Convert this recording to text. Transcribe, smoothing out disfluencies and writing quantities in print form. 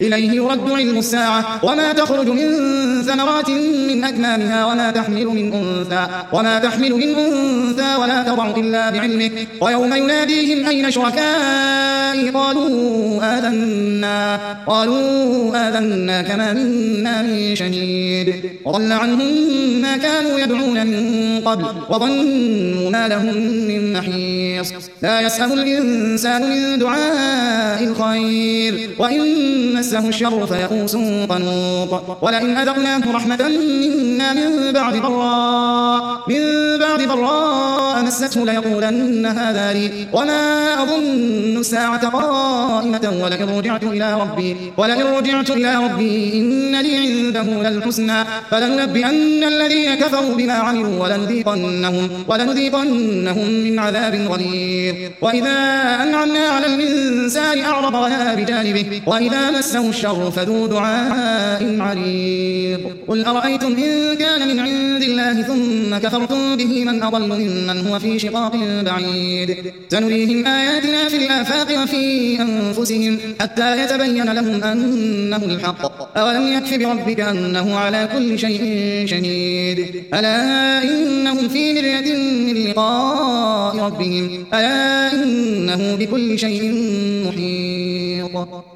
إليه يرد علم الساعة وما تخرج من ثمرات من أكمامها وما تحمل من أنثى ولا تضع إلا بعلمه ويوم يناديهم أين شركائي قالوا آذنا كما منا من شهيد وضل عنهم ما كانوا يدعون من قبل وظنوا ما لهم من محيص لا يسأم الإنسان من دعاء الخير وإن مسه الشر فيئوس قنوط ولئن أذقناه رحمة منا من بعد ضراء مسته ليقولن هذا لي وما أظن الساعة قائمة ولئن رجعت إلى ربي إن لي عنده للحسنى فلننبئن الذين كفروا بما عملوا ولنذيقنهم من عذاب غليظ وإذا أنعمنا على الإنسان أعرض ونأى بجانبه وإذا مسه الشر فذو دعاء عريض قل أرأيتم إن كان من عند الله ثم كفرتم به من أضل ممن هو في شقاق بعيد سنريهم آياتنا في الآفاق وفي أنفسهم حتى يتبين لهم أنه الحق أولم يكف بربك أنه على كل شيء شهيد ألا إنهم في مرية من لقاء ربهم ألا إنه بكل شيء محيط